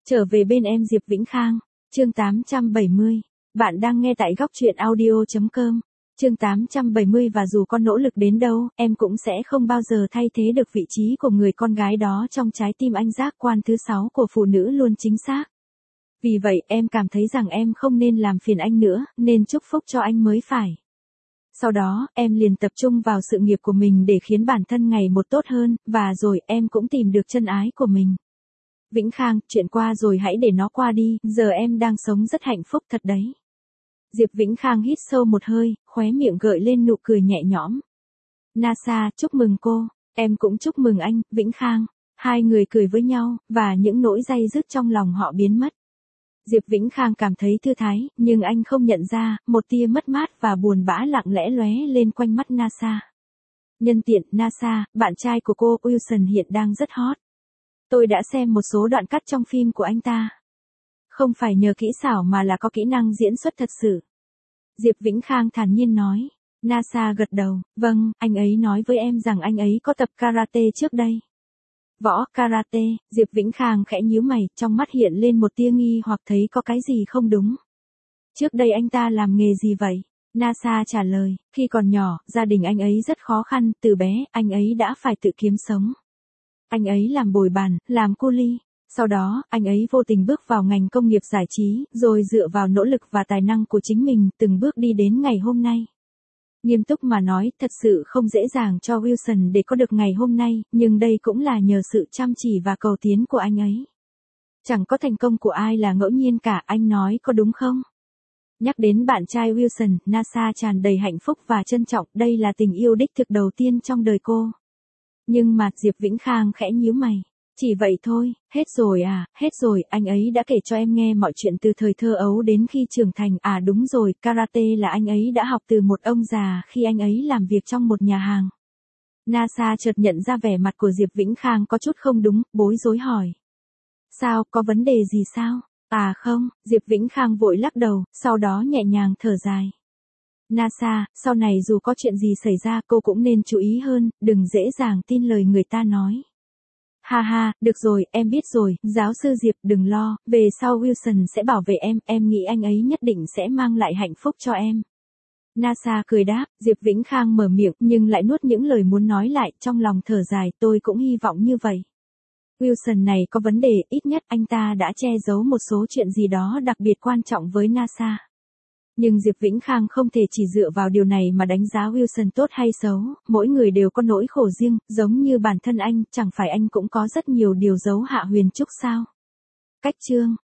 Trở về bên em Diệp Vĩnh Khang, chương 870. Bạn đang nghe tại góc truyện audio.com. Chương 870 và dù con nỗ lực đến đâu, em cũng sẽ không bao giờ thay thế được vị trí của người con gái đó trong trái tim anh. Giác quan thứ 6 của phụ nữ luôn chính xác. Vì vậy em cảm thấy rằng em không nên làm phiền anh nữa, nên chúc phúc cho anh mới phải. Sau đó, em liền tập trung vào sự nghiệp của mình để khiến bản thân ngày một tốt hơn, và rồi em cũng tìm được chân ái của mình. Vĩnh Khang, chuyện qua rồi hãy để nó qua đi, giờ em đang sống rất hạnh phúc thật đấy. Diệp Vĩnh Khang hít sâu một hơi, khóe miệng gợi lên nụ cười nhẹ nhõm. NASA, chúc mừng cô, em cũng chúc mừng anh, Vĩnh Khang. Hai người cười với nhau, và những nỗi day dứt trong lòng họ biến mất. Diệp Vĩnh Khang cảm thấy thư thái, nhưng anh không nhận ra, một tia mất mát và buồn bã lặng lẽ lóe lên quanh mắt NASA. Nhân tiện, NASA, bạn trai của cô, Wilson hiện đang rất hot. Tôi đã xem một số đoạn cắt trong phim của anh ta. Không phải nhờ kỹ xảo mà là có kỹ năng diễn xuất thật sự. Diệp Vĩnh Khang thản nhiên nói. NASA gật đầu, vâng, anh ấy nói với em rằng anh ấy có tập karate trước đây. Võ karate, Diệp Vĩnh Khang khẽ nhíu mày, trong mắt hiện lên một tia nghi hoặc thấy có cái gì không đúng. Trước đây anh ta làm nghề gì vậy? NASA trả lời, khi còn nhỏ, gia đình anh ấy rất khó khăn, từ bé, anh ấy đã phải tự kiếm sống. Anh ấy làm bồi bàn, làm cu li. Sau đó, anh ấy vô tình bước vào ngành công nghiệp giải trí, rồi dựa vào nỗ lực và tài năng của chính mình, từng bước đi đến ngày hôm nay. Nghiêm túc mà nói, thật sự không dễ dàng cho Wilson để có được ngày hôm nay, nhưng đây cũng là nhờ sự chăm chỉ và cầu tiến của anh ấy. Chẳng có thành công của ai là ngẫu nhiên cả, anh nói có đúng không? Nhắc đến bạn trai Wilson, NASA tràn đầy hạnh phúc và trân trọng, đây là tình yêu đích thực đầu tiên trong đời cô. Nhưng mà Diệp Vĩnh Khang khẽ nhíu mày. Chỉ vậy thôi, hết rồi à, hết rồi, anh ấy đã kể cho em nghe mọi chuyện từ thời thơ ấu đến khi trưởng thành. À đúng rồi, karate là anh ấy đã học từ một ông già khi anh ấy làm việc trong một nhà hàng. NASA chợt nhận ra vẻ mặt của Diệp Vĩnh Khang có chút không đúng, bối rối hỏi. Sao, có vấn đề gì sao? À không, Diệp Vĩnh Khang vội lắc đầu, sau đó nhẹ nhàng thở dài. NASA, sau này dù có chuyện gì xảy ra cô cũng nên chú ý hơn, đừng dễ dàng tin lời người ta nói. Ha ha, được rồi, em biết rồi, giáo sư Diệp đừng lo, về sau Wilson sẽ bảo vệ em nghĩ anh ấy nhất định sẽ mang lại hạnh phúc cho em. NASA cười đáp, Diệp Vĩnh Khang mở miệng nhưng lại nuốt những lời muốn nói lại, trong lòng thở dài, tôi cũng hy vọng như vậy. Wilson này có vấn đề, ít nhất anh ta đã che giấu một số chuyện gì đó đặc biệt quan trọng với NASA. Nhưng Diệp Vĩnh Khang không thể chỉ dựa vào điều này mà đánh giá Wilson tốt hay xấu, mỗi người đều có nỗi khổ riêng, giống như bản thân anh, chẳng phải anh cũng có rất nhiều điều giấu Hạ Huyền Trúc sao? Cách chương